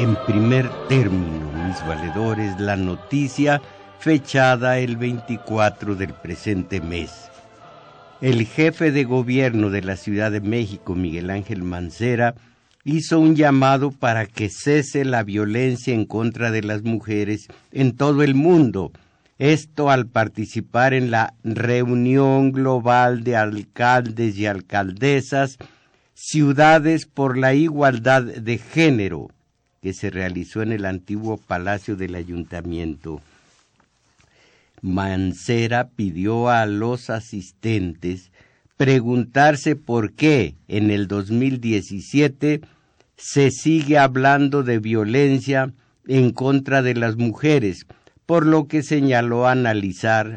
en primer término, mis valedores, la noticia fechada el 24 del presente mes. El jefe de gobierno de la Ciudad de México, Miguel Ángel Mancera, hizo un llamado para que cese la violencia en contra de las mujeres en todo el mundo. Esto al participar en la reunión global de alcaldes y alcaldesas, Ciudades por la Igualdad de Género, que se realizó en el antiguo Palacio del Ayuntamiento. Mancera pidió a los asistentes preguntarse por qué en el 2017 se sigue hablando de violencia en contra de las mujeres, por lo que señaló analizar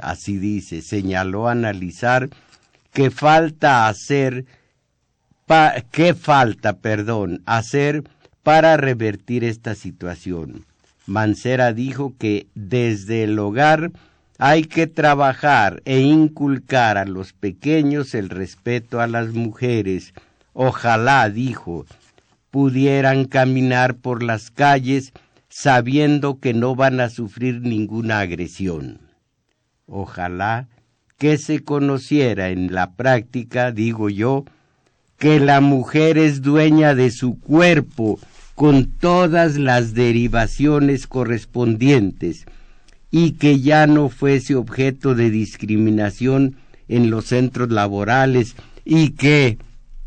que falta hacer para revertir esta situación. Mancera dijo que desde el hogar hay que trabajar e inculcar a los pequeños el respeto a las mujeres. Ojalá, dijo, pudieran caminar por las calles sabiendo que no van a sufrir ninguna agresión. Ojalá que se conociera en la práctica, digo yo, que la mujer es dueña de su cuerpo con todas las derivaciones correspondientes, y que ya no fuese objeto de discriminación en los centros laborales, y que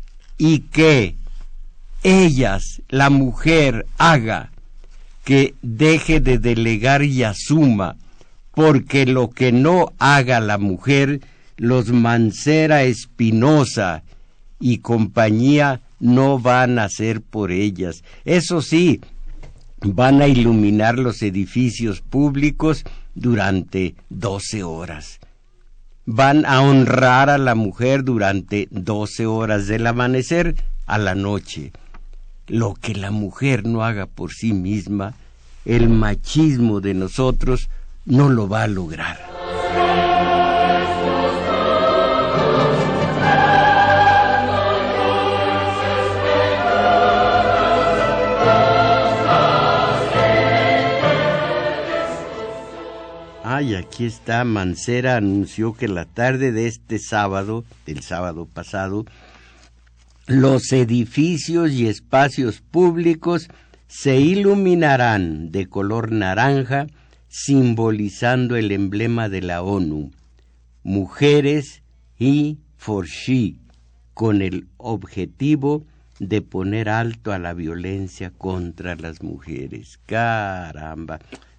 ellas, la mujer, haga, que deje de delegar y asuma, porque lo que no haga la mujer, los Mancera, Espinosa y compañía no van a hacer por ellas. Eso sí, van a iluminar los edificios públicos durante 12 horas. Van a honrar a la mujer durante 12 horas, del amanecer a la noche. Lo que la mujer no haga por sí misma, el machismo de nosotros no lo va a lograr. Y aquí está, Mancera anunció que la tarde de este sábado, del sábado pasado, los edificios y espacios públicos se iluminarán de color naranja, simbolizando el emblema de la ONU, Mujeres He for She, con el objetivo de poner alto a la violencia contra las mujeres. ¡Caramba!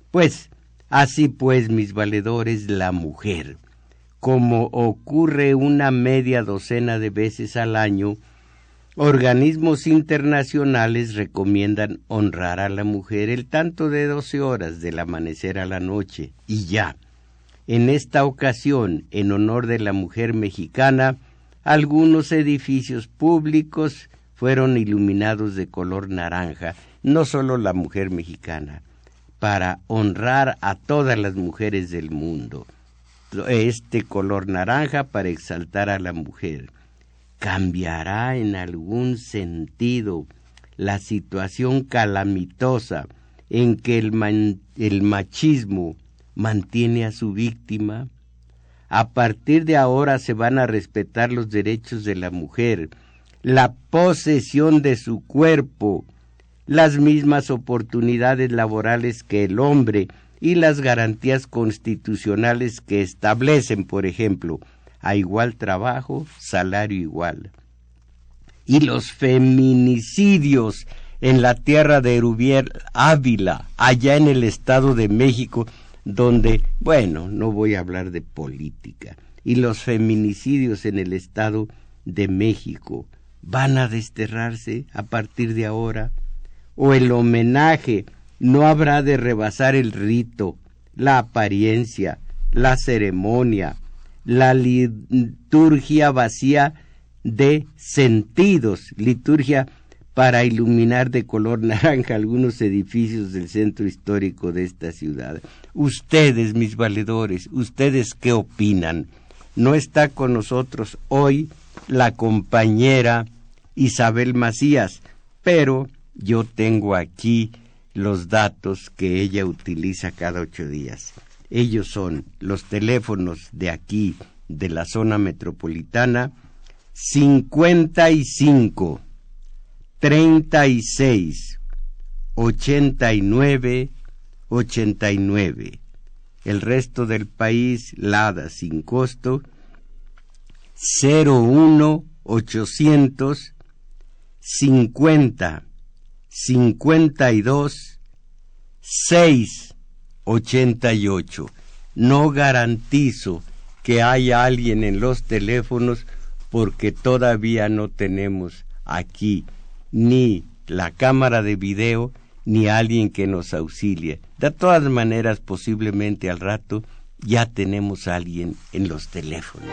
Así pues, mis valedores, la mujer, como ocurre una media docena de veces al año, organismos internacionales recomiendan honrar a la mujer el tanto de 12 horas del amanecer a la noche, y ya. En esta ocasión, en honor de la mujer mexicana, algunos edificios públicos fueron iluminados de color naranja, no solo la mujer mexicana, para honrar a todas las mujeres del mundo. Este color naranja para exaltar a la mujer. ¿Cambiará en algún sentido la situación calamitosa en que el machismo mantiene a su víctima? A partir de ahora se van a respetar los derechos de la mujer, la posesión de su cuerpo, las mismas oportunidades laborales que el hombre y las garantías constitucionales que establecen, por ejemplo, a igual trabajo, salario igual. Y los feminicidios en la tierra de Erubiel Ávila, allá en el Estado de México, donde, no voy a hablar de política, y los feminicidios en el Estado de México, ¿van a desterrarse a partir de ahora? O el homenaje no habrá de rebasar el rito, la apariencia, la ceremonia, la liturgia vacía de sentidos, liturgia para iluminar de color naranja algunos edificios del centro histórico de esta ciudad. Ustedes, mis valedores, ¿ustedes qué opinan? No está con nosotros hoy la compañera Isabel Macías, pero yo tengo aquí los datos que ella utiliza cada 8 días. Ellos son los teléfonos de aquí, de la zona metropolitana, 55 36 89 89. El resto del país, LADA sin costo, 01 800 50 52 6 88. No garantizo que haya alguien en los teléfonos porque todavía no tenemos aquí ni la cámara de video ni alguien que nos auxilie. De todas maneras, posiblemente al rato ya tenemos a alguien en los teléfonos.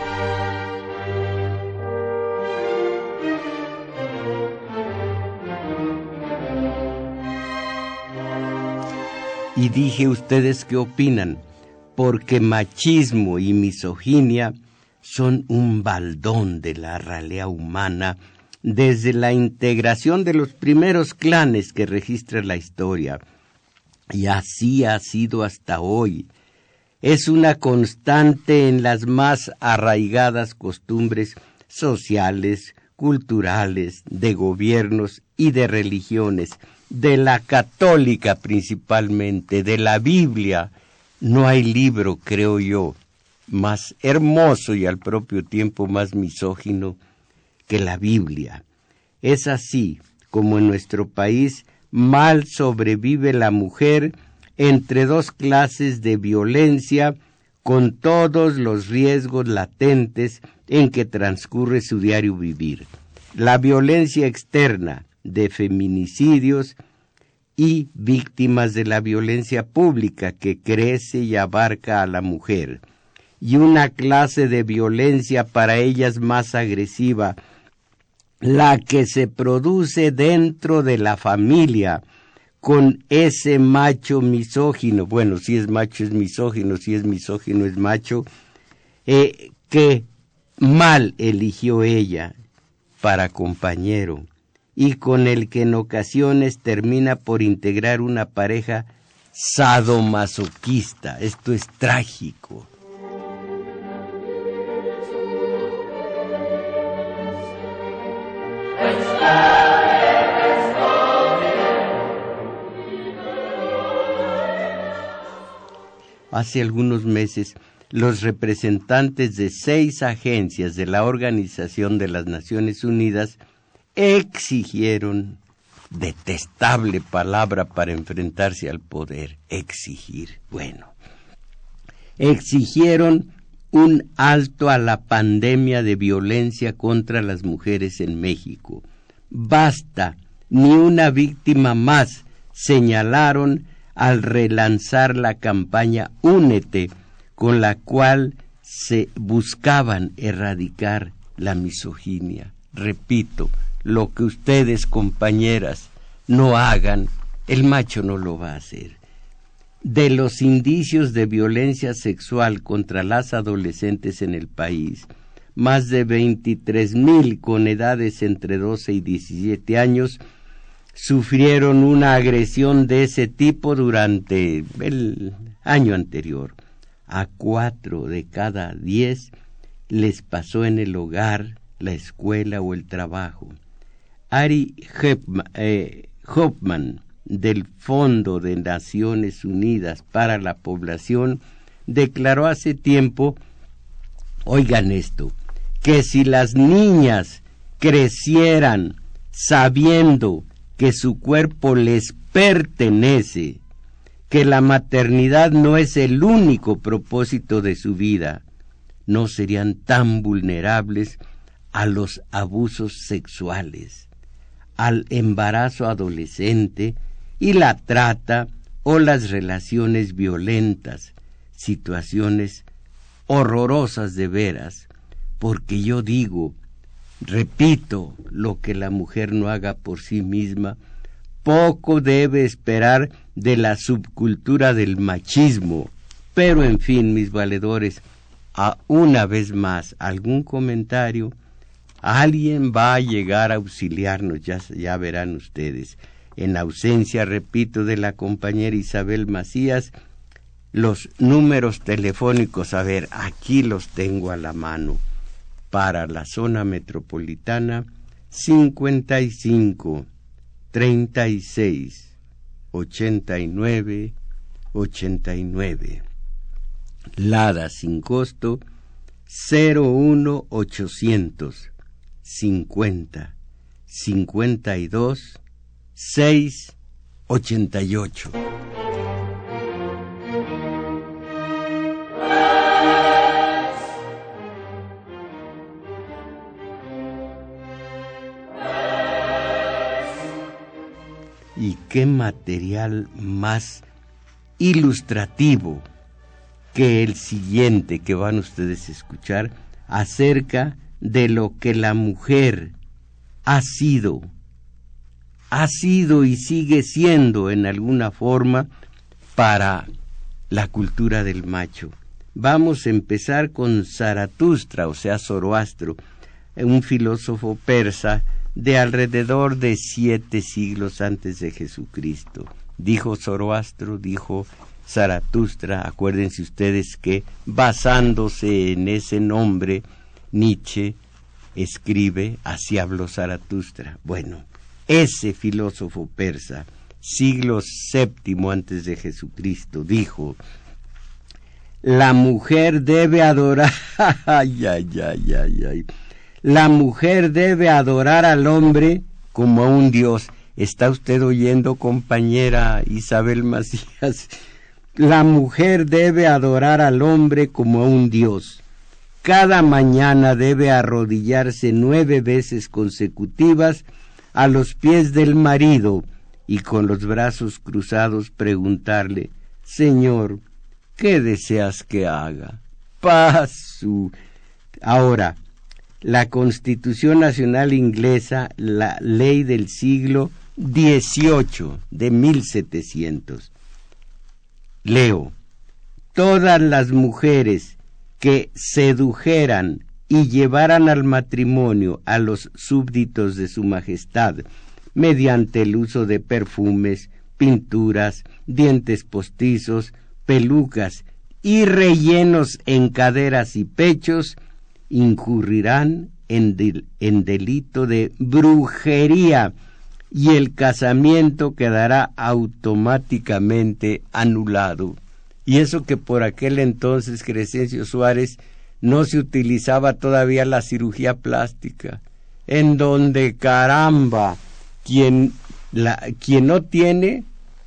Y dije, ¿ustedes qué opinan? Porque machismo y misoginia son un baldón de la ralea humana desde la integración de los primeros clanes que registra la historia. Y así ha sido hasta hoy. Es una constante en las más arraigadas costumbres sociales, culturales, de gobiernos y de religiones, de la católica principalmente, de la Biblia. No hay libro, creo yo, más hermoso y al propio tiempo más misógino que la Biblia. Es así como en nuestro país mal sobrevive la mujer entre dos clases de violencia, con todos los riesgos latentes en que transcurre su diario vivir. La violencia externa de feminicidios y víctimas de la violencia pública que crece y abarca a la mujer, y una clase de violencia para ellas más agresiva, la que se produce dentro de la familia, con ese macho misógino, bueno, si es macho es misógino, si es misógino es macho, que mal eligió ella para compañero, y con el que en ocasiones termina por integrar una pareja sadomasoquista. Esto es trágico. Hace algunos meses, los representantes de 6 agencias de la Organización de las Naciones Unidas exigieron, detestable palabra para enfrentarse al poder, exigir, exigieron un alto a la pandemia de violencia contra las mujeres en México. Basta, ni una víctima más, señalaron al relanzar la campaña Únete, con la cual se buscaban erradicar la misoginia. Repito, lo que ustedes, compañeras, no hagan, el macho no lo va a hacer. De los indicios de violencia sexual contra las adolescentes en el país, más de 23,000 con edades entre 12 y 17 años sufrieron una agresión de ese tipo durante el año anterior. A 4 de cada 10 les pasó en el hogar, la escuela o el trabajo. Ari Hoffman, del Fondo de Naciones Unidas para la Población, declaró hace tiempo, oigan esto, que si las niñas crecieran sabiendo que su cuerpo les pertenece, que la maternidad no es el único propósito de su vida, no serían tan vulnerables a los abusos sexuales, al embarazo adolescente y la trata o las relaciones violentas, situaciones horrorosas de veras, porque yo digo, repito, lo que la mujer no haga por sí misma, poco debe esperar de la subcultura del machismo. Pero en fin, mis valedores, una vez más, algún comentario, alguien va a llegar a auxiliarnos, ya verán ustedes. en ausencia, repito, de la compañera Isabel Macías, los números telefónicos, a ver, aquí los tengo a la mano, para la zona metropolitana, 55 36 89 89. Lada sin costo, 01800 50 52 6 88. Y qué material más ilustrativo que el siguiente que van ustedes a escuchar acerca de lo que la mujer ha sido y sigue siendo en alguna forma para la cultura del macho. Vamos a empezar con Zaratustra, o sea, Zoroastro, un filósofo persa de alrededor de 7 siglos antes de Jesucristo. Dijo Zoroastro, dijo Zaratustra. Acuérdense ustedes que basándose en ese nombre, Nietzsche escribe Así habló Zaratustra. Bueno, ese filósofo persa, siglo VII antes de Jesucristo, dijo: la mujer debe adorar la mujer debe adorar al hombre como a un dios. ¿Está usted oyendo, compañera Isabel Macías? La mujer debe adorar al hombre como a un dios. Cada mañana debe arrodillarse 9 veces consecutivas a los pies del marido y con los brazos cruzados preguntarle: Señor, ¿qué deseas que haga? Pasu. Ahora, la Constitución Nacional Inglesa, la ley del siglo XVIII, de 1700. Leo: todas las mujeres que sedujeran y llevaran al matrimonio a los súbditos de su majestad mediante el uso de perfumes, pinturas, dientes postizos, pelucas y rellenos en caderas y pechos, incurrirán en delito de brujería y el casamiento quedará automáticamente anulado. Y eso que por aquel entonces, Crescencio Suárez, no se utilizaba todavía la cirugía plástica, en donde, caramba, quien no tiene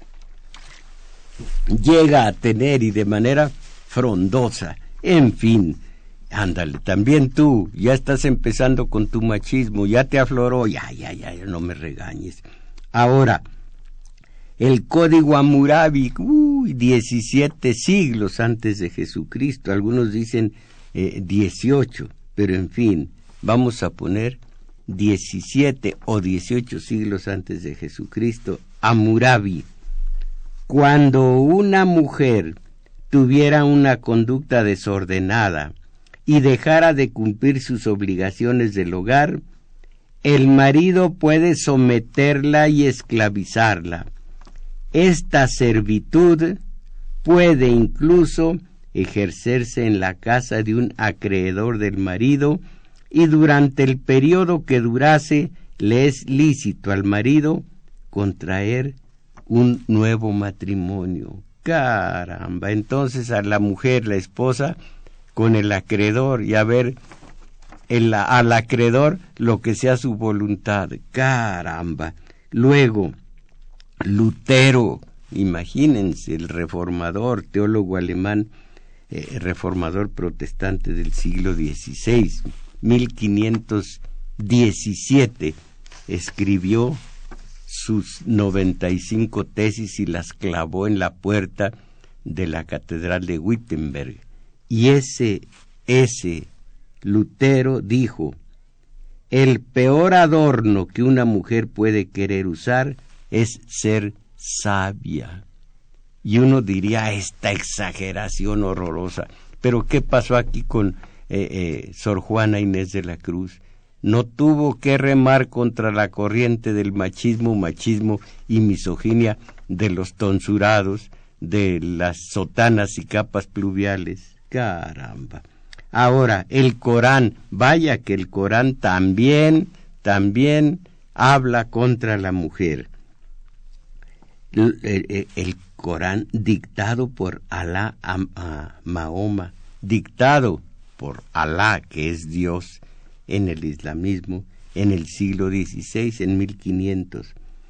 llega a tener, y de manera frondosa. En fin, ándale, también tú ya estás empezando con tu machismo, ya te afloró, ya, no me regañes. Ahora, el Código Hammurabi, 17 siglos antes de Jesucristo, algunos dicen 18, pero en fin, vamos a poner 17 o 18 siglos antes de Jesucristo, Hammurabi. Cuando una mujer tuviera una conducta desordenada y dejara de cumplir sus obligaciones del hogar, el marido puede someterla y esclavizarla. Esta servitud puede incluso ejercerse en la casa de un acreedor del marido, y durante el periodo que durase le es lícito al marido contraer un nuevo matrimonio. Caramba, entonces a la mujer, la esposa, con el acreedor, y a ver al acreedor lo que sea su voluntad. Caramba. Luego, Lutero, imagínense, el reformador, teólogo alemán, reformador protestante del siglo XVI, 1517, escribió sus 95 tesis y las clavó en la puerta de la catedral de Wittenberg. Y ese Lutero dijo: el peor adorno que una mujer puede querer usar es ser sabia. Y uno diría, esta exageración horrorosa. Pero ¿qué pasó aquí con Sor Juana Inés de la Cruz? no tuvo que remar contra la corriente del machismo y misoginia de los tonsurados, de las sotanas y capas pluviales. Caramba. Ahora, el Corán, vaya que el Corán también habla contra la mujer. El Corán dictado por Alá a Mahoma, dictado por Alá, que es Dios, en el islamismo, en el siglo XVI, en 1500.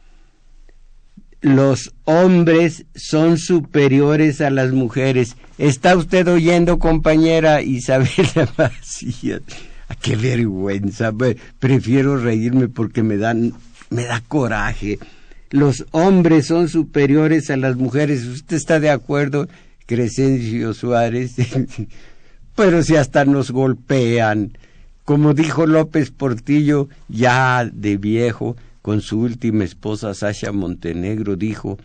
Los hombres son superiores a las mujeres. ¿Está usted oyendo, compañera Isabela Macías? ¡Qué vergüenza! Prefiero reírme porque me da coraje. Los hombres son superiores a las mujeres. ¿Usted está de acuerdo, Crescencio Suárez? Pero si hasta nos golpean. Como dijo López Portillo, ya de viejo, con su última esposa, Sasha Montenegro, dijo,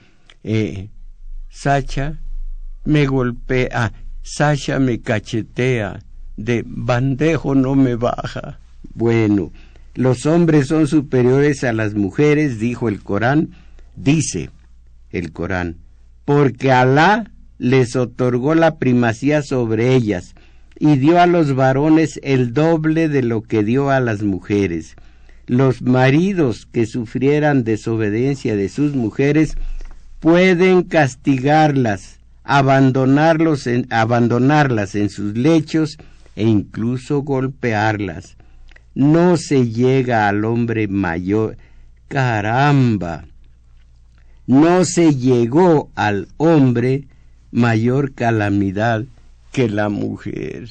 Sasha me golpea, Sasha me cachetea, de bandejo no me baja. Bueno, los hombres son superiores a las mujeres, dijo el Corán, dice el Corán, porque Alá les otorgó la primacía sobre ellas y dio a los varones el doble de lo que dio a las mujeres. Los maridos que sufrieran desobediencia de sus mujeres pueden castigarlas, abandonarlas en sus lechos e incluso golpearlas. No se llega al hombre mayor. ¡Caramba! No se llegó al hombre mayor calamidad que la mujer.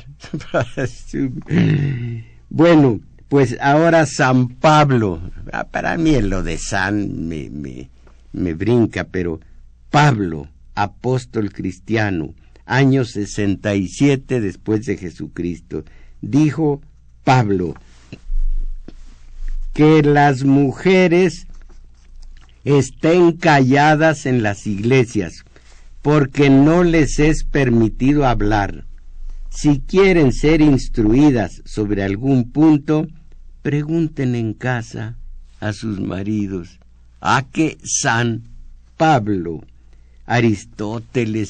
Bueno, pues ahora San Pablo, para mí lo de San me brinca, pero Pablo, apóstol cristiano, año 67 después de Jesucristo, dijo Pablo que las mujeres estén calladas en las iglesias, porque no les es permitido hablar. Si quieren ser instruidas sobre algún punto, pregunten en casa a sus maridos. ¿A qué San Pablo? Aristóteles,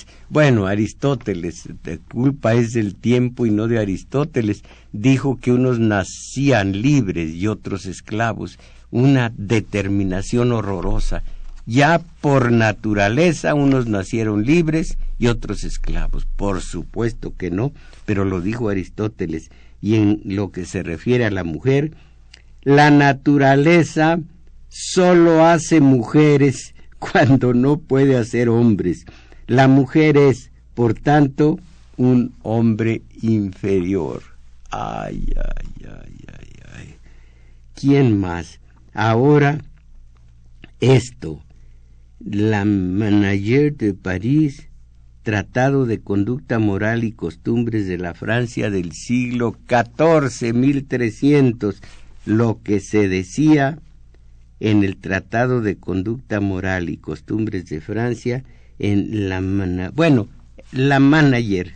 de culpa es del tiempo y no de Aristóteles, dijo que unos nacían libres y otros esclavos, una determinación horrorosa. Ya por naturaleza unos nacieron libres y otros esclavos. Por supuesto que no, pero lo dijo Aristóteles. Y en lo que se refiere a la mujer, la naturaleza solo hace mujeres cuando no puede hacer hombres. La mujer es, por tanto, un hombre inferior. Ay. ¿Quién más? Ahora, esto. La Manager de París, Tratado de Conducta Moral y Costumbres de la Francia del siglo XIV, 1300, lo que se decía en el Tratado de Conducta Moral y Costumbres de Francia, en la Manager.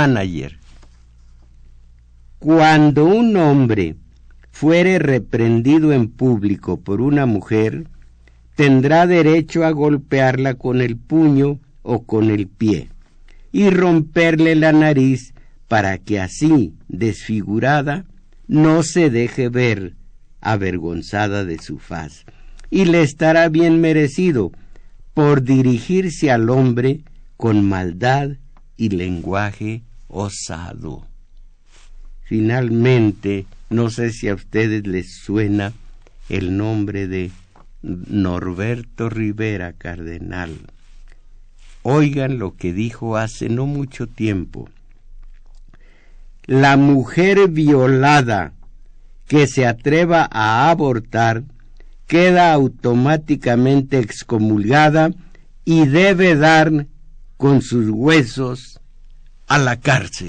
Cuando un hombre fuere reprendido en público por una mujer, tendrá derecho a golpearla con el puño o con el pie y romperle la nariz para que así, desfigurada, no se deje ver avergonzada de su faz, y le estará bien merecido por dirigirse al hombre con maldad y lenguaje osado. Finalmente, no sé si a ustedes les suena el nombre de Norberto Rivera Cardenal. Oigan lo que dijo hace no mucho tiempo. La mujer violada que se atreva a abortar queda automáticamente excomulgada y debe dar con sus huesos a la cárcel.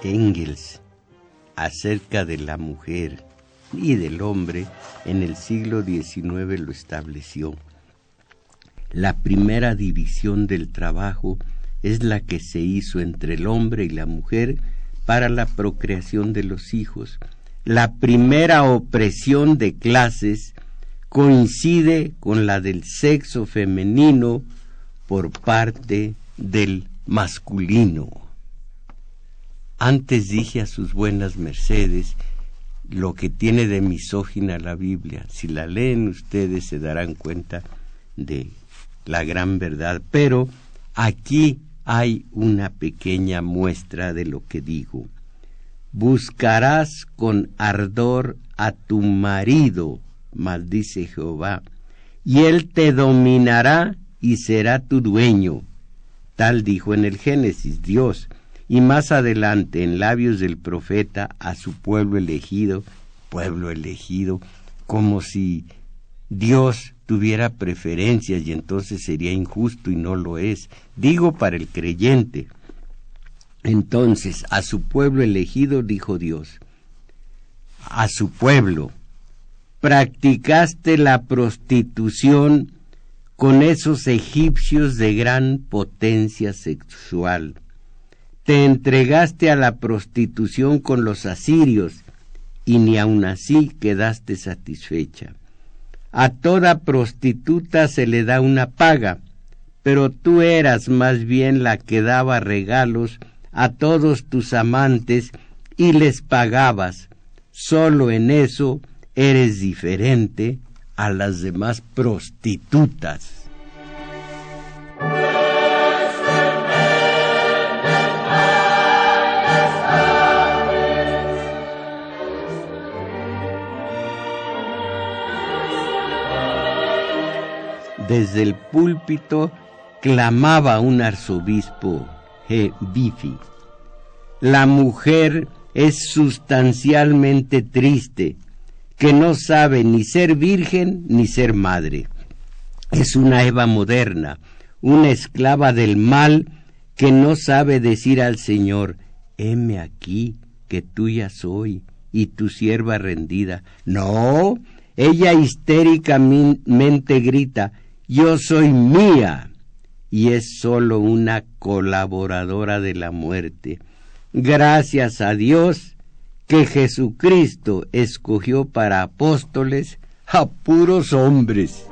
Engels acerca de la mujer y del hombre en el siglo XIX lo estableció. La primera división del trabajo es la que se hizo entre el hombre y la mujer para la procreación de los hijos. La primera opresión de clases coincide con la del sexo femenino por parte del masculino. Antes dije a sus buenas mercedes lo que tiene de misógina la Biblia. Si la leen ustedes se darán cuenta de la gran verdad, pero aquí hay una pequeña muestra de lo que digo. Buscarás con ardor a tu marido, maldice Jehová, y él te dominará y será tu dueño. Tal dijo en el Génesis Dios, y más adelante en labios del profeta a su pueblo elegido, como si Dios tuviera preferencias y entonces sería injusto y no lo es. Digo para el creyente. Entonces, a su pueblo elegido dijo Dios, a su pueblo, practicaste la prostitución con esos egipcios de gran potencia sexual. Te entregaste a la prostitución con los asirios y ni aun así quedaste satisfecha. A toda prostituta se le da una paga, pero tú eras más bien la que daba regalos a todos tus amantes y les pagabas. Solo en eso eres diferente a las demás prostitutas. Desde el púlpito clamaba un arzobispo Bifi: la mujer es sustancialmente triste, que no sabe ni ser virgen ni ser madre. Es una Eva moderna, una esclava del mal que no sabe decir al Señor: heme aquí, que tuya soy, y tu sierva rendida. No, ella histéricamente grita: yo soy mía, y es solo una colaboradora de la muerte. Gracias a Dios que Jesucristo escogió para apóstoles a puros hombres.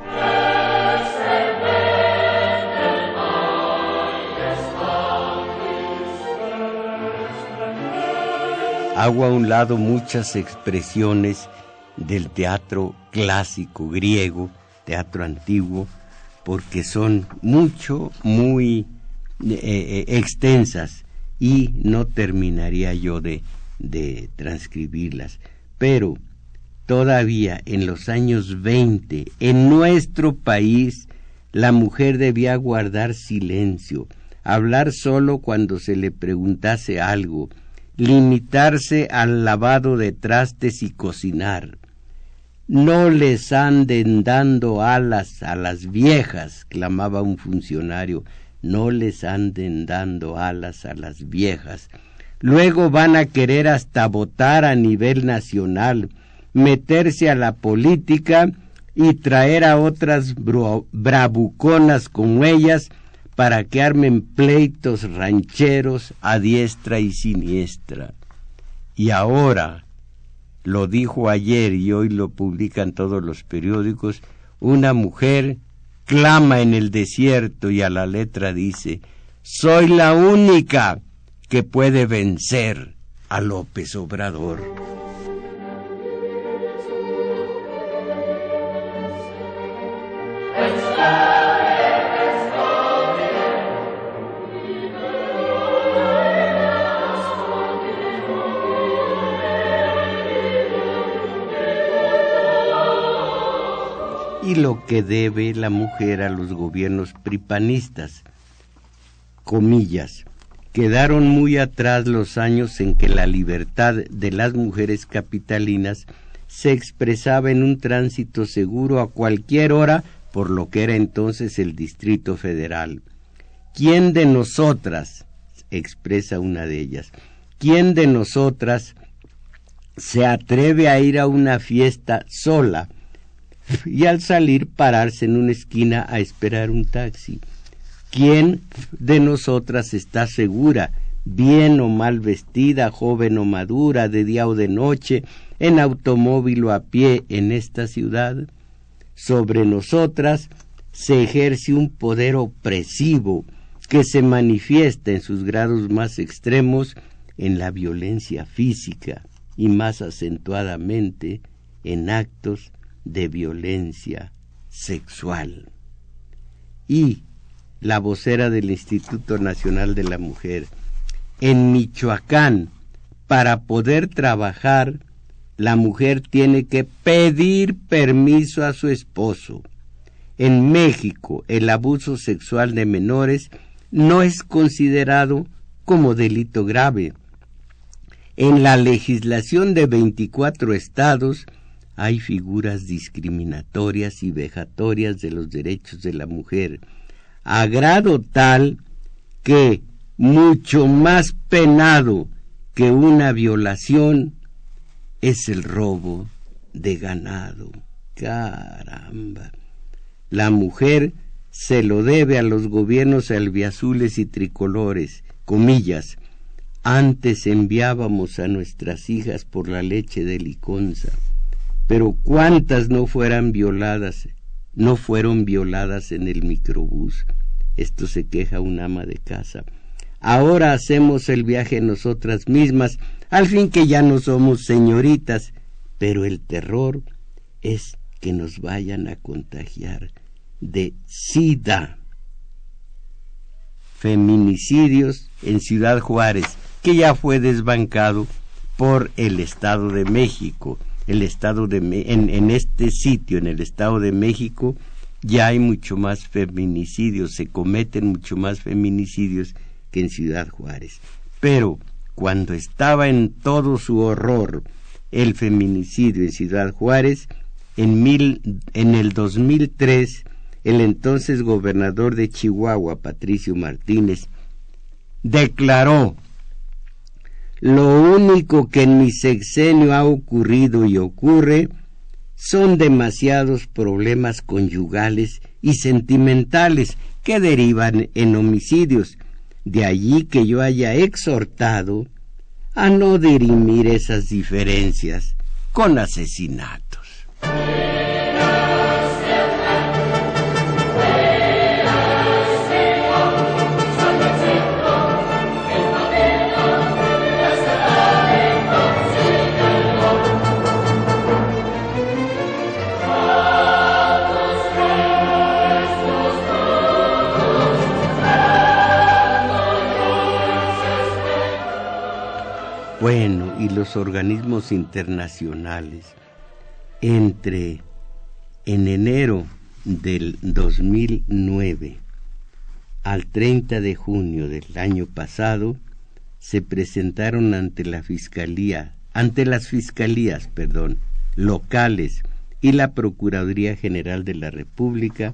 Hago a un lado muchas expresiones del teatro clásico griego, teatro antiguo, porque son muy extensas y no terminaría yo de transcribirlas. Pero todavía en los años 20, en nuestro país, la mujer debía guardar silencio, hablar solo cuando se le preguntase algo, limitarse al lavado de trastes y cocinar. No les anden dando alas a las viejas, clamaba un funcionario, no les anden dando alas a las viejas. Luego van a querer hasta votar a nivel nacional, meterse a la política y traer a otras bravuconas como ellas para que armen pleitos rancheros a diestra y siniestra. Y ahora, lo dijo ayer y hoy lo publican todos los periódicos, una mujer clama en el desierto y a la letra dice: soy la única que puede vencer a López Obrador. Y lo que debe la mujer a los gobiernos pripanistas, comillas, quedaron muy atrás los años en que la libertad de las mujeres capitalinas se expresaba en un tránsito seguro a cualquier hora por lo que era entonces el Distrito Federal. ¿Quién de nosotras, expresa una de ellas, ¿quién de nosotras se atreve a ir a una fiesta sola y al salir pararse en una esquina a esperar un taxi? ¿Quién de nosotras está segura, bien o mal vestida, joven o madura, de día o de noche, en automóvil o a pie en esta ciudad? Sobre nosotras se ejerce un poder opresivo que se manifiesta en sus grados más extremos en la violencia física y más acentuadamente en actos de violencia sexual. Y la vocera del Instituto Nacional de la Mujer: en Michoacán, para poder trabajar, la mujer tiene que pedir permiso a su esposo. En México, el abuso sexual de menores no es considerado como delito grave. En la legislación de 24 estados hay figuras discriminatorias y vejatorias de los derechos de la mujer, a grado tal que mucho más penado que una violación es el robo de ganado. Caramba. La mujer se lo debe a los gobiernos albiazules y tricolores, comillas. Antes enviábamos a nuestras hijas por la leche de liconza, pero ¿cuántas no fueron violadas en el microbús? Esto se queja un ama de casa. Ahora hacemos el viaje nosotras mismas, al fin que ya no somos señoritas, pero el terror es que nos vayan a contagiar de SIDA. Feminicidios en Ciudad Juárez, que ya fue desbancado por el Estado de México. En este sitio, en el Estado de México, ya hay mucho más feminicidios, se cometen mucho más feminicidios que en Ciudad Juárez. Pero cuando estaba en todo su horror el feminicidio en Ciudad Juárez, en el 2003, el entonces gobernador de Chihuahua, Patricio Martínez, declaró: lo único que en mi sexenio ha ocurrido y ocurre son demasiados problemas conyugales y sentimentales que derivan en homicidios. De allí que yo haya exhortado a no dirimir esas diferencias con asesinatos. Bueno, y los organismos internacionales, en enero del 2009 al 30 de junio del año pasado, se presentaron ante las fiscalías locales y la Procuraduría General de la República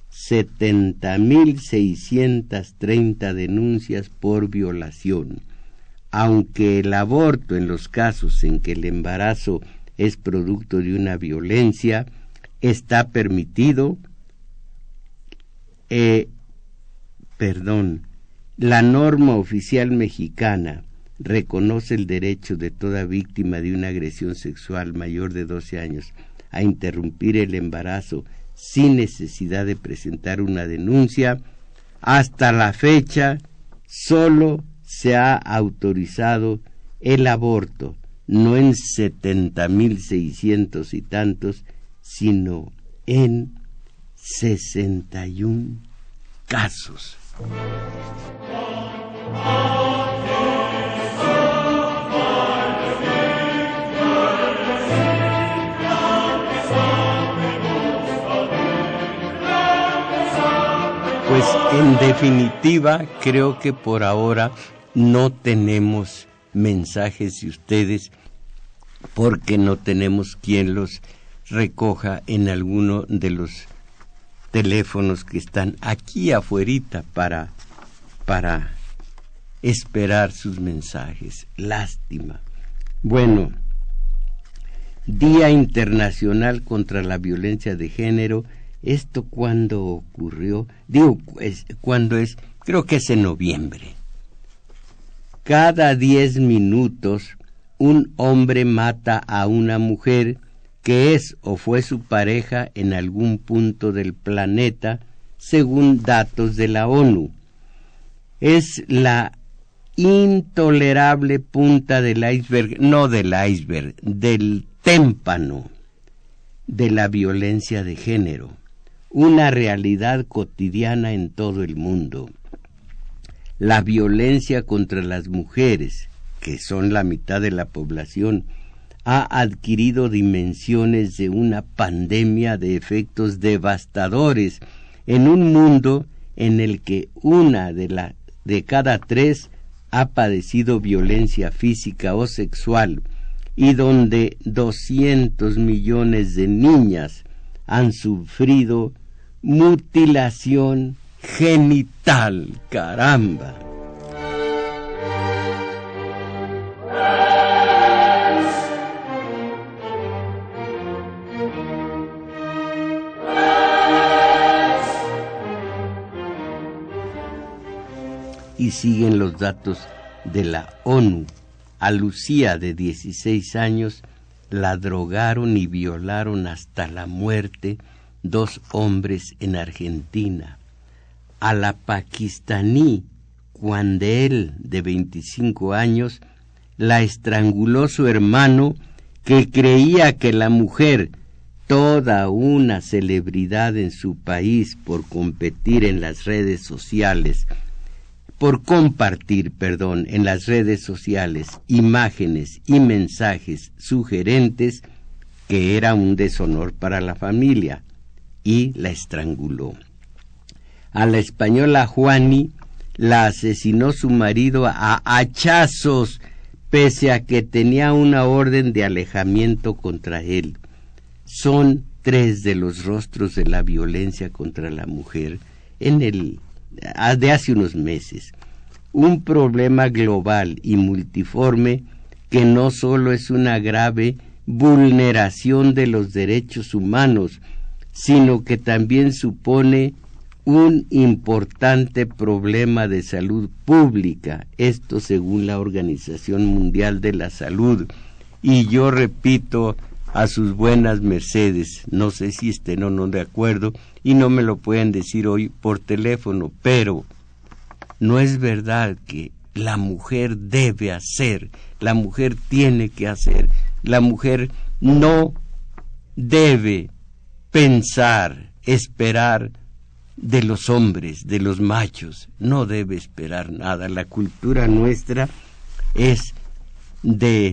70.630 denuncias por violación. Aunque el aborto, en los casos en que el embarazo es producto de una violencia, está permitido, la norma oficial mexicana reconoce el derecho de toda víctima de una agresión sexual mayor de 12 años a interrumpir el embarazo sin necesidad de presentar una denuncia. Hasta la fecha, solo se ha autorizado el aborto, no en 70.600 y tantos, sino en 61 casos. Pues en definitiva, creo que por ahora no tenemos mensajes de ustedes porque no tenemos quien los recoja en alguno de los teléfonos que están aquí afuerita para esperar sus mensajes. Lástima. Bueno, Día Internacional contra la Violencia de Género. ¿Esto cuándo ocurrió? ¿Cuándo es? Creo que es en noviembre. Cada 10 minutos un hombre mata a una mujer que es o fue su pareja en algún punto del planeta, según datos de la ONU. Es la intolerable punta del iceberg, no del iceberg, del témpano de la violencia de género, una realidad cotidiana en todo el mundo. La violencia contra las mujeres, que son la mitad de la población, ha adquirido dimensiones de una pandemia de efectos devastadores en un mundo en el que una de cada 3 ha padecido violencia física o sexual y donde 200 millones de niñas han sufrido mutilación genital. ¡Caramba! Y siguen los datos de la ONU. A Lucía, de 16 años, la drogaron y violaron hasta la muerte 2 hombres en Argentina. A la pakistaní, Quandeel, de 25 años, la estranguló su hermano, que creía que la mujer, toda una celebridad en su país por competir en las redes sociales, por compartir, en las redes sociales imágenes y mensajes sugerentes, que era un deshonor para la familia, y la estranguló. A la española Juani la asesinó su marido a hachazos, pese a que tenía una orden de alejamiento contra él. Son 3 de los rostros de la violencia contra la mujer de hace unos meses. Un problema global y multiforme que no solo es una grave vulneración de los derechos humanos, sino que también supone un importante problema de salud pública, esto según la Organización Mundial de la Salud. Y yo repito a sus buenas mercedes, no sé si estén o no de acuerdo, y no me lo pueden decir hoy por teléfono, pero no es verdad que la mujer debe hacer, la mujer tiene que hacer, la mujer no debe pensar, esperar de los hombres, de los machos, no debe esperar nada. La cultura nuestra es de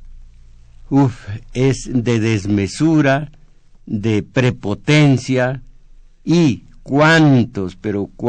desmesura, de prepotencia, y cuántas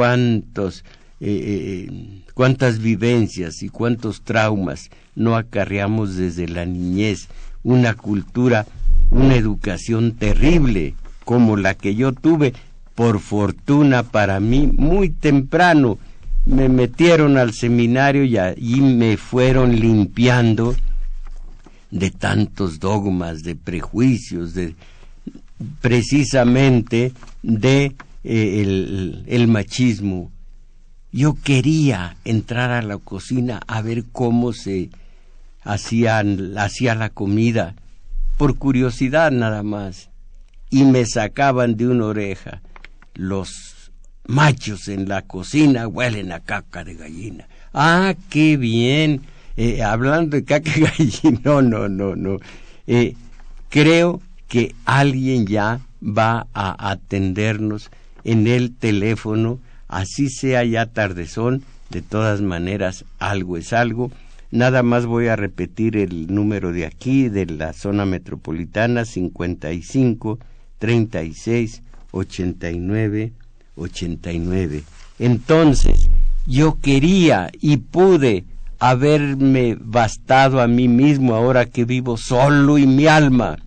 vivencias y cuántos traumas no acarreamos desde la niñez. Una cultura, una educación terrible como la que yo tuve. Por fortuna para mí, muy temprano me metieron al seminario y me fueron limpiando de tantos dogmas, de prejuicios, precisamente de el machismo. Yo quería entrar a la cocina a ver cómo se hacía la comida, por curiosidad nada más, y me sacaban de una oreja: los machos en la cocina huelen a caca de gallina. ¡Ah, qué bien! Hablando de caca de gallina, no. Creo que alguien ya va a atendernos en el teléfono, así sea ya tardezón. De todas maneras, algo es algo. Nada más voy a repetir el número de aquí, de la zona metropolitana: 55 36 89 89. Entonces, yo quería y pude haberme bastado a mí mismo ahora que vivo solo y mi alma.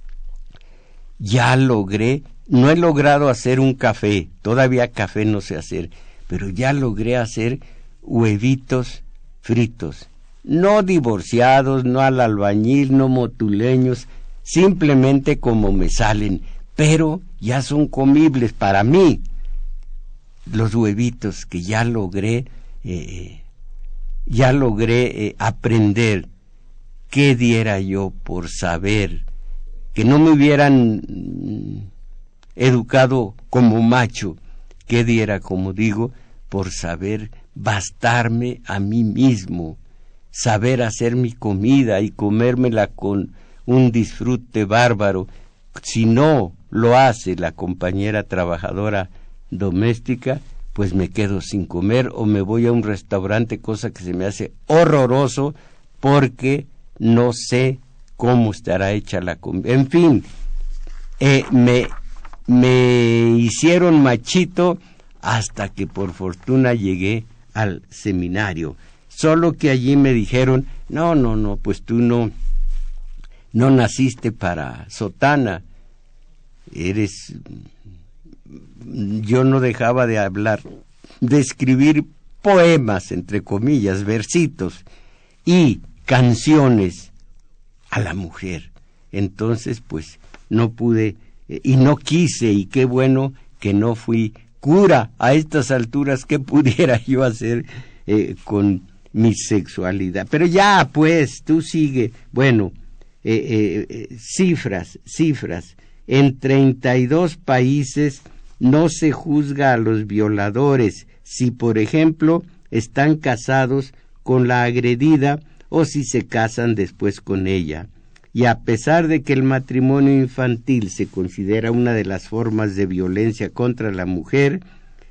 Ya logré, no he logrado hacer un café, todavía café no sé hacer, pero ya logré hacer huevitos fritos, no divorciados, no al albañil, no motuleños, simplemente como me salen, pero ya son comibles para mí. Los huevitos que ya logré aprender. ¿Qué diera yo por saber que no me hubieran educado como macho? ¿Qué diera, como digo, por saber bastarme a mí mismo, saber hacer mi comida y comérmela con un disfrute bárbaro? Si no lo hace la compañera trabajadora doméstica, pues me quedo sin comer o me voy a un restaurante, cosa que se me hace horroroso porque no sé cómo estará hecha la comida. En fin, me hicieron machito hasta que por fortuna llegué al seminario. Solo que allí me dijeron, no, pues tú no naciste para sotana. Yo no dejaba de hablar, de escribir poemas, entre comillas, versitos, y canciones a la mujer. Entonces, pues, no pude, y no quise, y qué bueno que no fui cura a estas alturas. ¿Qué pudiera yo hacer con mi sexualidad? Pero ya, pues, tú sigue. Bueno, cifras. En 32 países no se juzga a los violadores si, por ejemplo, están casados con la agredida o si se casan después con ella. Y a pesar de que el matrimonio infantil se considera una de las formas de violencia contra la mujer,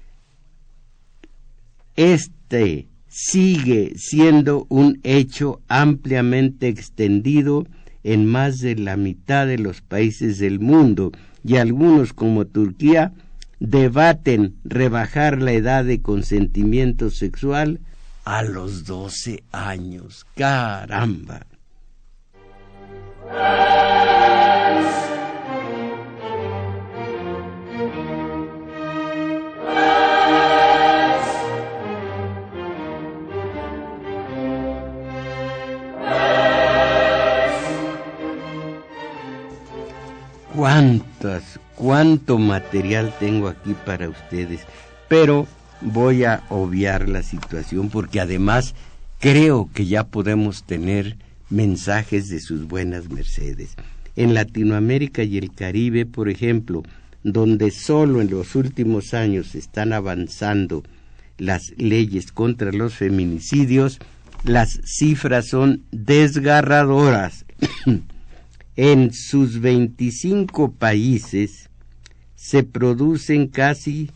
este sigue siendo un hecho ampliamente extendido en más de la mitad de los países del mundo, y algunos, como Turquía, debaten rebajar la edad de consentimiento sexual a los 12 años. ¡Caramba! Cuánto material tengo aquí para ustedes, pero voy a obviar la situación porque además creo que ya podemos tener mensajes de sus buenas mercedes. En Latinoamérica y el Caribe, por ejemplo, donde solo en los últimos años están avanzando las leyes contra los feminicidios, las cifras son desgarradoras. En sus 25 países se producen casi,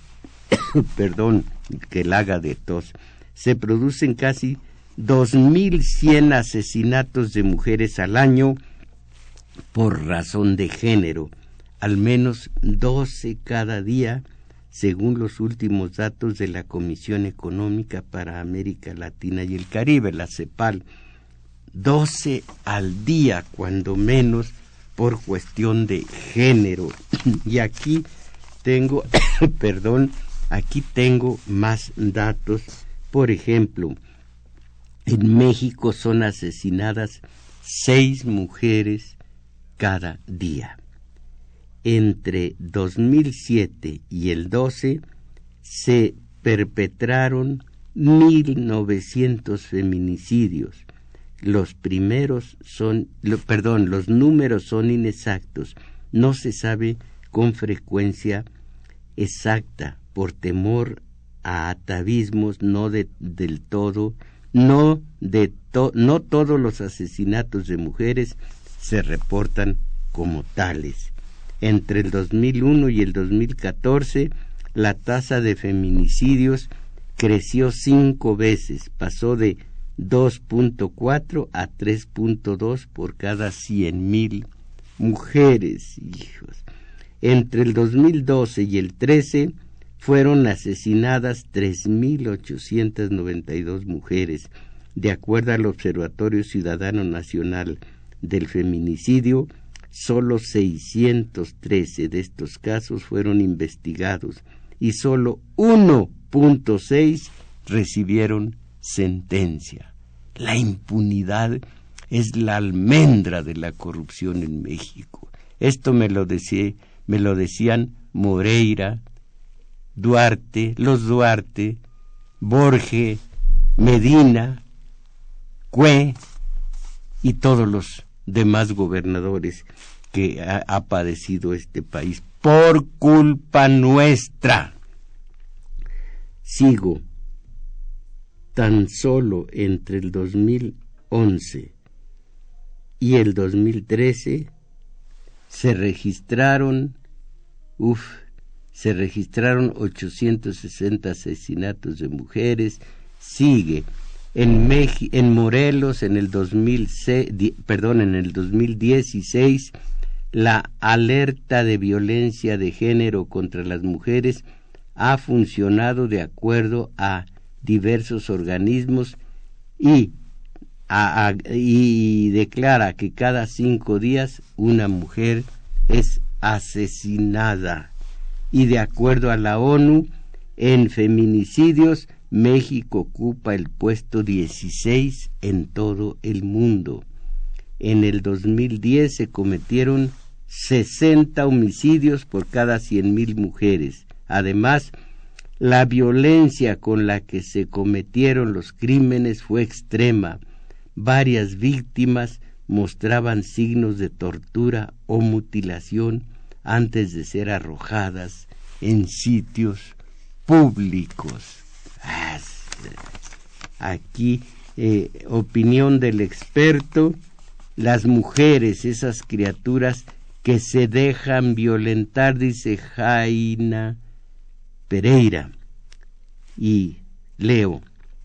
se producen casi 2.100 asesinatos de mujeres al año por razón de género, al menos 12 cada día, según los últimos datos de la Comisión Económica para América Latina y el Caribe, la CEPAL. 12 al día, cuando menos, por cuestión de género. Y aquí tengo, aquí tengo más datos. Por ejemplo, en México son asesinadas 6 mujeres cada día. Entre 2007 y el 12 se perpetraron 1.900 feminicidios. Los números son inexactos. No se sabe con frecuencia exacta por temor a atavismos, no todos los asesinatos de mujeres se reportan como tales. Entre el 2001 y el 2014, la tasa de feminicidios creció 5 veces, pasó de 2.4 a 3.2 por cada 100,000 mujeres, hijos. Entre el 2012 y el 13 fueron asesinadas 3.892 mujeres. De acuerdo al Observatorio Ciudadano Nacional del Feminicidio, solo 613 de estos casos fueron investigados y solo 1.6 recibieron sentencia. La impunidad es la almendra de la corrupción en México. Esto me lo decían Moreira, Duarte, los Duarte, Borge, Medina, Cue y todos los demás gobernadores que ha padecido este país por culpa nuestra. Sigo. Tan solo entre el 2011 y el 2013 se registraron 860 asesinatos de mujeres. Sigue en Morelos en el 2016 la alerta de violencia de género contra las mujeres ha funcionado de acuerdo a diversos organismos y declara que cada 5 días una mujer es asesinada. Y de acuerdo a la ONU, en feminicidios, México ocupa el puesto 16 en todo el mundo. En el 2010 se cometieron 60 homicidios por cada 100,000 mujeres. Además, la violencia con la que se cometieron los crímenes fue extrema. Varias víctimas mostraban signos de tortura o mutilación antes de ser arrojadas en sitios públicos. Aquí, opinión del experto: las mujeres, esas criaturas que se dejan violentar, dice Jaina Pereira. Y leo,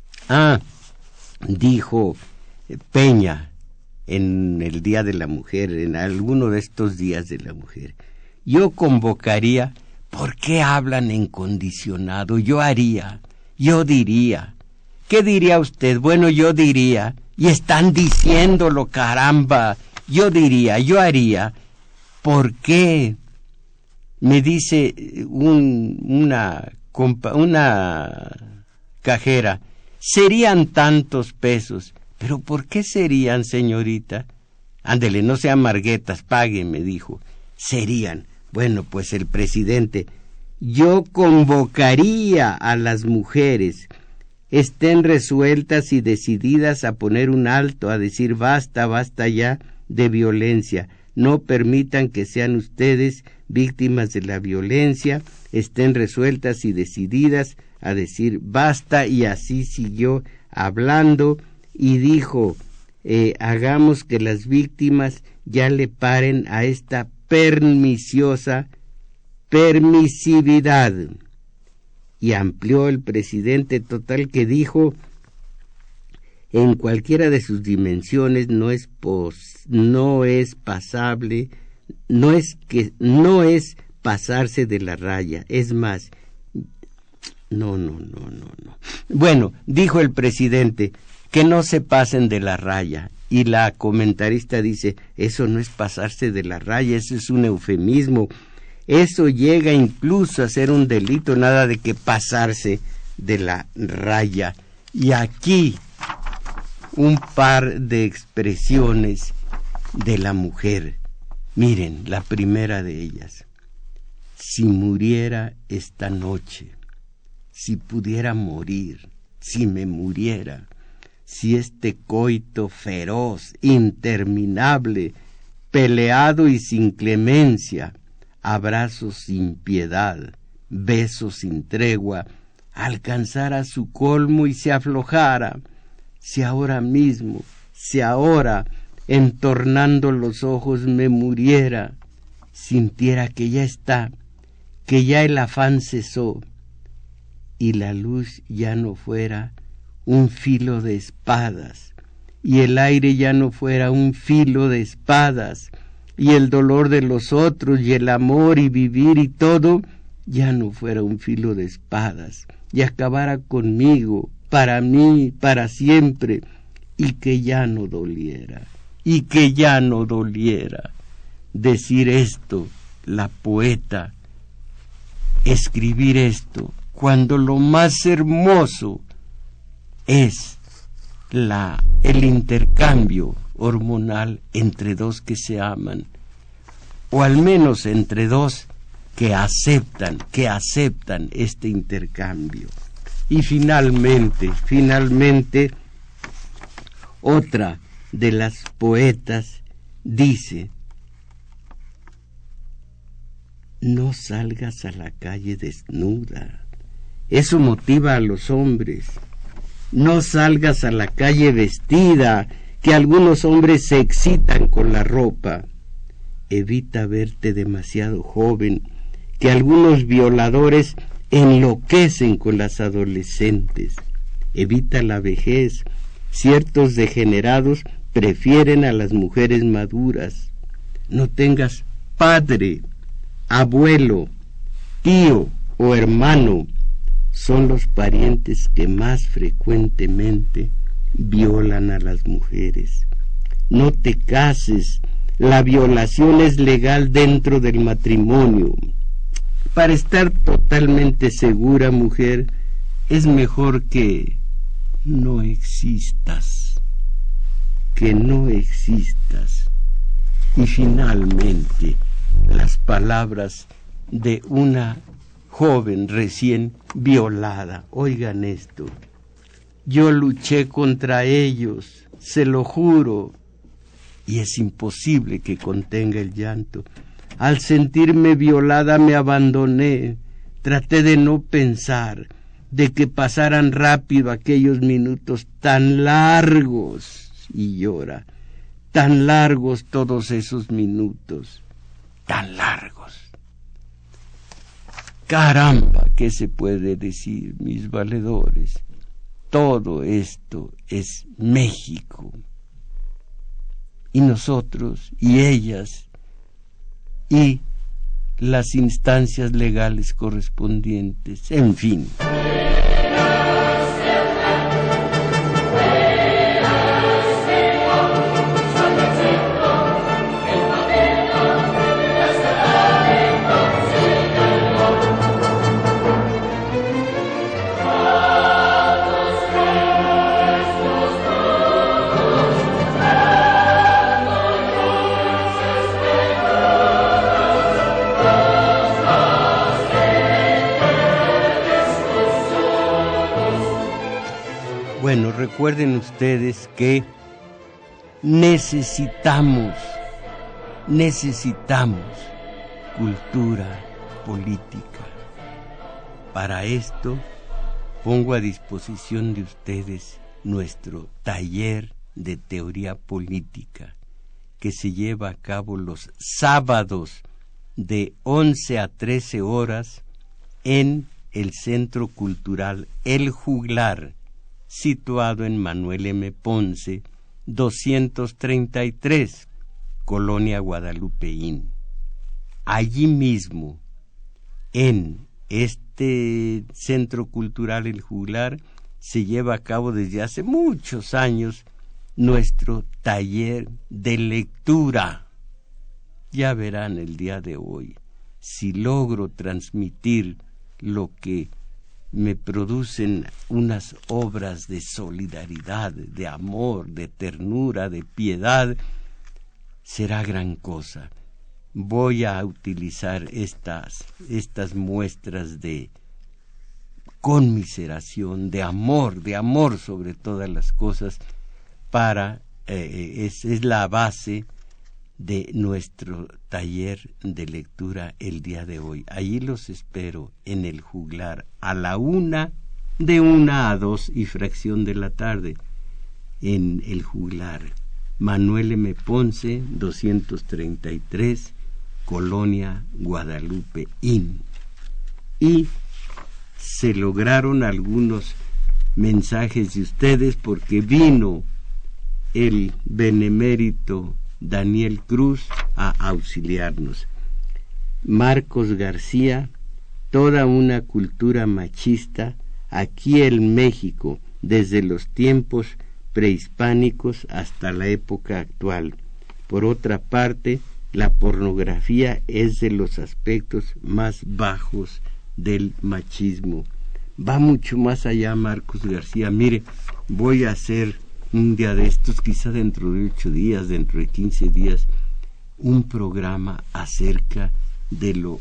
dijo Peña en el Día de la Mujer, en alguno de estos días de la mujer: yo convocaría, ¿por qué hablan en condicionado? Yo diría. ¿Qué diría usted? Bueno, yo diría, y están diciéndolo, caramba. Yo diría, yo haría. ¿Por qué? Me dice una cajera, serían tantos pesos. ¿Pero por qué serían, señorita? Ándele, no sean marguetas, pague, me dijo. Serían. Bueno, pues el presidente: yo convocaría a las mujeres, estén resueltas y decididas a poner un alto, a decir basta ya de violencia. No permitan que sean ustedes víctimas de la violencia, estén resueltas y decididas a decir basta. Y así siguió hablando y dijo, hagamos que las víctimas ya le paren a esta perniciosa permisividad. Y amplió el presidente total, que dijo, en cualquiera de sus dimensiones no es pasarse de la raya. Es más, no. Bueno, dijo el presidente, que no se pasen de la raya. Y la comentarista dice, eso no es pasarse de la raya, eso es un eufemismo. Eso llega incluso a ser un delito, nada de que pasarse de la raya. Y aquí un par de expresiones de la mujer. Miren, la primera de ellas: si muriera esta noche, si pudiera morir, si me muriera, si este coito feroz, interminable, peleado y sin clemencia, abrazos sin piedad, besos sin tregua, alcanzara su colmo y se aflojara, si ahora mismo, si ahora, entornando los ojos, me muriera, sintiera que ya está, que ya el afán cesó, y la luz ya no fuera un filo de espadas, y el aire ya no fuera un filo de espadas, y el dolor de los otros, y el amor, y vivir, y todo, ya no fuera un filo de espadas, y acabara conmigo, para mí, para siempre, y que ya no doliera, Decir esto, la poeta, escribir esto, cuando lo más hermoso es el intercambio hormonal entre dos que se aman, o al menos entre dos que aceptan este intercambio. Y finalmente, otra de las poetas dice: no salgas a la calle desnuda. Eso motiva a los hombres. No salgas a la calle vestida, que algunos hombres se excitan con la ropa. Evita verte demasiado joven, que algunos violadores enloquecen con las adolescentes. Evita la vejez. Ciertos degenerados prefieren a las mujeres maduras. No tengas padre, abuelo, tío o hermano. Son los parientes que más frecuentemente violan a las mujeres. No te cases. La violación es legal dentro del matrimonio. Para estar totalmente segura, mujer, es mejor que no existas. Que no existas. Y finalmente, las palabras de una joven recién violada. Oigan esto: yo luché contra ellos, se lo juro, y es imposible que contenga el llanto. Al sentirme violada me abandoné, traté de no pensar, de que pasaran rápido aquellos minutos tan largos, y llora, tan largos todos esos minutos, tan largos. Caramba, ¿qué se puede decir, mis valedores? Todo esto es México. Y nosotros, y ellas, y las instancias legales correspondientes, en fin. Bueno, recuerden ustedes que necesitamos cultura política. Para esto pongo a disposición de ustedes nuestro taller de teoría política, que se lleva a cabo los sábados de 11 a 13 horas en el Centro Cultural El Juglar, situado en Manuel M. Ponce, 233, Colonia Guadalupeín. Allí mismo, en este Centro Cultural El Juglar, se lleva a cabo desde hace muchos años nuestro taller de lectura. Ya verán el día de hoy si logro transmitir lo que me producen unas obras de solidaridad, de amor, de ternura, de piedad. Será gran cosa. Voy a utilizar estas muestras de conmiseración, de amor sobre todas las cosas, para es la base de nuestro taller de lectura el día de hoy. Allí los espero en El Juglar a la 1, de 1 a 2 y fracción de la tarde, en El Juglar, Manuel M. Ponce, 233, Colonia Guadalupeín. Y se lograron algunos mensajes de ustedes porque vino el benemérito Daniel Cruz a auxiliarnos. Marcos García: toda una cultura machista aquí en México, desde los tiempos prehispánicos hasta la época actual. Por otra parte, la pornografía es de los aspectos más bajos del machismo. Va mucho más allá, Marcos García. Mire, voy a hacer un día de estos, quizá dentro de 8 días, dentro de 15 días, un programa acerca de lo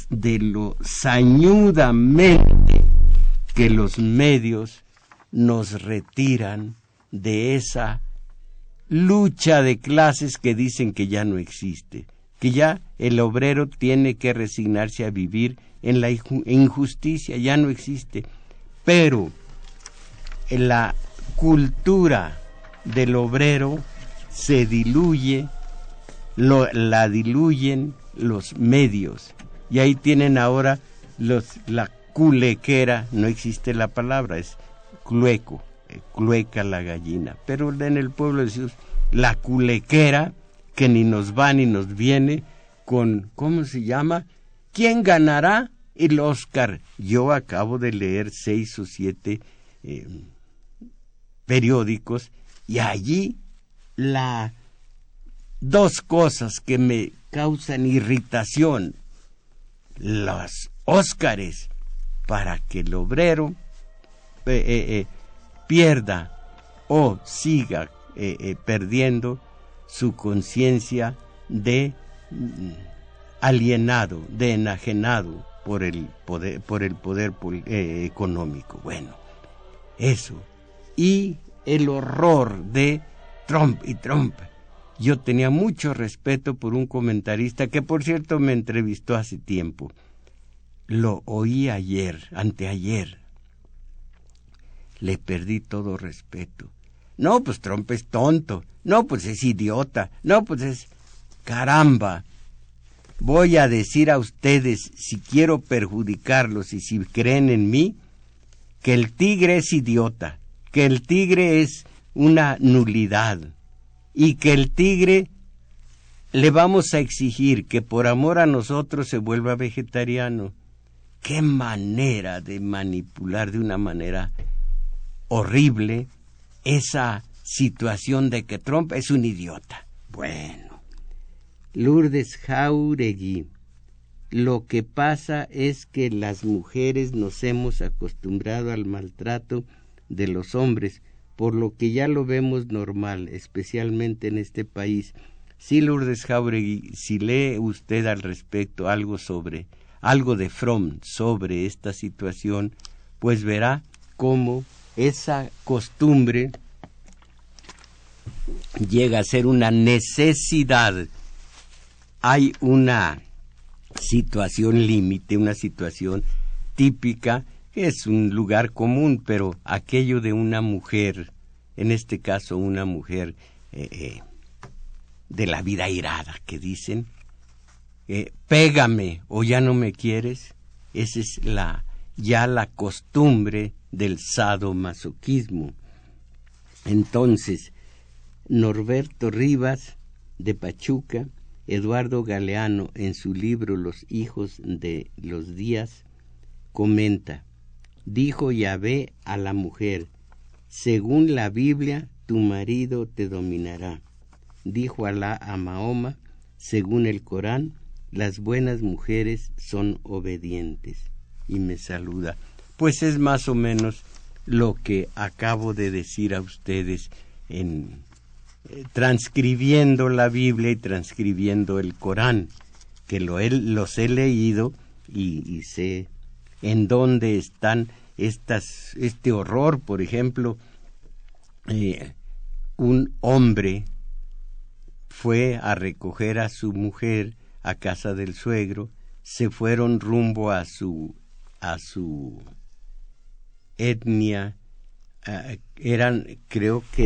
sañudamente que los medios nos retiran de esa lucha de clases que dicen que ya no existe, que ya el obrero tiene que resignarse a vivir en la injusticia, ya no existe. Pero en la cultura del obrero se diluye, la diluyen los medios. Y ahí tienen ahora la culequera, no existe la palabra, es clueco, clueca la gallina. Pero en el pueblo decimos la culequera, que ni nos va ni nos viene, con, ¿cómo se llama? ¿Quién ganará el Oscar? Yo acabo de leer 6 o 7 periódicos, y allí dos cosas que me causan irritación: los Óscares para que el obrero pierda o siga perdiendo su conciencia de alienado, de enajenado por el poder económico. Bueno, eso. Y el horror de Trump y Trump. Yo tenía mucho respeto por un comentarista que, por cierto, me entrevistó hace tiempo. Lo oí anteayer. Le perdí todo respeto. No, pues Trump es tonto. No, pues es idiota. No, pues es... Caramba. Voy a decir a ustedes, si quiero perjudicarlos y si creen en mí, que el tigre es idiota, que el tigre es una nulidad, y que el tigre le vamos a exigir que por amor a nosotros se vuelva vegetariano. ¡Qué manera de manipular de una manera horrible esa situación de que Trump es un idiota! Bueno, Lourdes Jáuregui, lo que pasa es que las mujeres nos hemos acostumbrado al maltrato de los hombres, por lo que ya lo vemos normal, especialmente en este país. Sí, Lourdes Jáuregui, si lee usted al respecto algo de Fromm sobre esta situación, pues verá cómo esa costumbre llega a ser una necesidad. Hay una situación límite, una situación típica, es un lugar común, pero aquello de una mujer, en este caso una mujer de la vida airada, que dicen, pégame o ya no me quieres, esa es ya la costumbre del sadomasoquismo. Entonces, Norberto Rivas, de Pachuca, Eduardo Galeano, en su libro Los hijos de los días, comenta: dijo Yahvé a la mujer, según la Biblia, tu marido te dominará. Dijo Alá a Mahoma, según el Corán, las buenas mujeres son obedientes. Y me saluda. Pues es más o menos lo que acabo de decir a ustedes transcribiendo la Biblia y transcribiendo el Corán, que los he leído y sé en dónde están este horror. Por ejemplo, un hombre fue a recoger a su mujer a casa del suegro, se fueron rumbo a su etnia, eran, creo que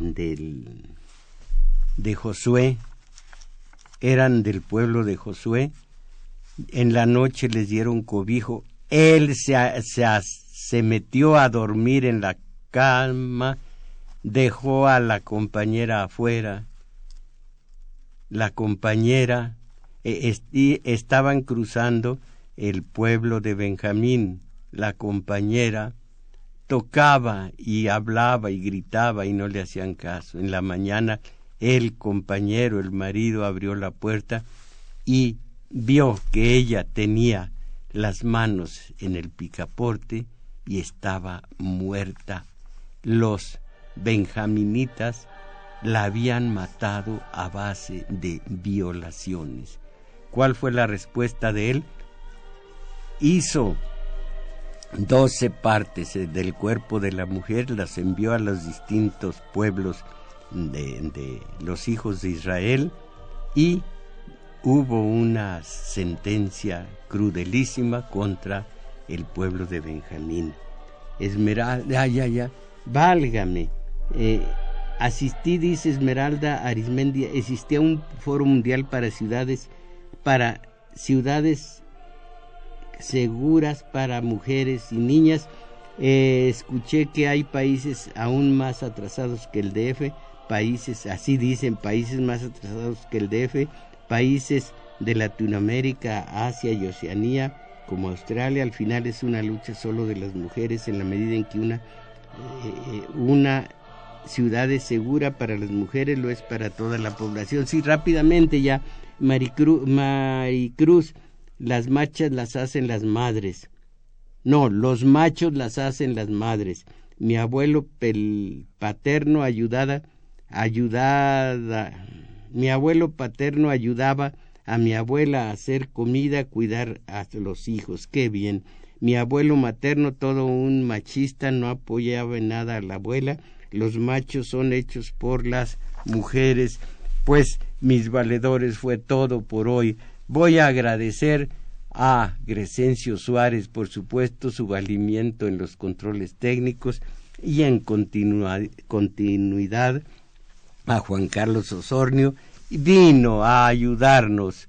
de Josué, eran del pueblo de Josué. En la noche les dieron cobijo. Él se metió a dormir en la cama, dejó a la compañera afuera. La compañera estaban cruzando el pueblo de Benjamín. La compañera tocaba y hablaba y gritaba y no le hacían caso. En la mañana el compañero, el marido, abrió la puerta y vio que ella tenía las manos en el picaporte y estaba muerta. Los benjaminitas la habían matado a base de violaciones. ¿Cuál fue la respuesta de él? Hizo 12 partes del cuerpo de la mujer, las envió a los distintos pueblos de los hijos de Israel, y hubo una sentencia crudelísima contra el pueblo de Benjamín. Esmeralda, válgame. Asistí, dice Esmeralda Arismendi, existía un foro mundial para ciudades seguras para mujeres y niñas. Escuché que hay países aún más atrasados que el DF, países más atrasados que el DF, países de Latinoamérica, Asia y Oceanía, como Australia. Al final es una lucha solo de las mujeres, en la medida en que una ciudad es segura para las mujeres, lo es para toda la población. Sí, rápidamente ya, Maricruz, las machas las hacen las madres. No, los machos las hacen las madres. Mi abuelo paterno mi abuelo paterno ayudaba a mi abuela a hacer comida, cuidar a los hijos. Qué bien. Mi abuelo materno, todo un machista, no apoyaba en nada a la abuela. Los machos son hechos por las mujeres. Pues, mis valedores, fue todo por hoy. Voy a agradecer a Crescencio Suárez, por supuesto, su valimiento en los controles técnicos, y en continuidad a Juan Carlos Osornio. Vino a ayudarnos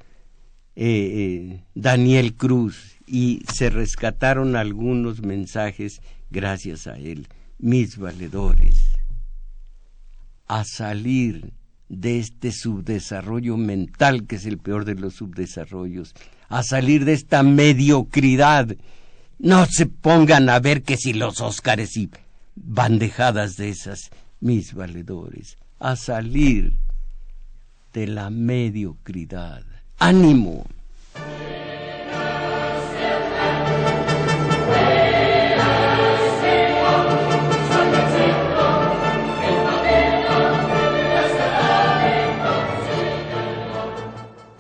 Daniel Cruz, y se rescataron algunos mensajes gracias a él. Mis valedores, a salir de este subdesarrollo mental, que es el peor de los subdesarrollos, a salir de esta mediocridad. No se pongan a ver que si los Óscares y bandejadas de esas, mis valedores, a salir de la mediocridad. ¡Ánimo!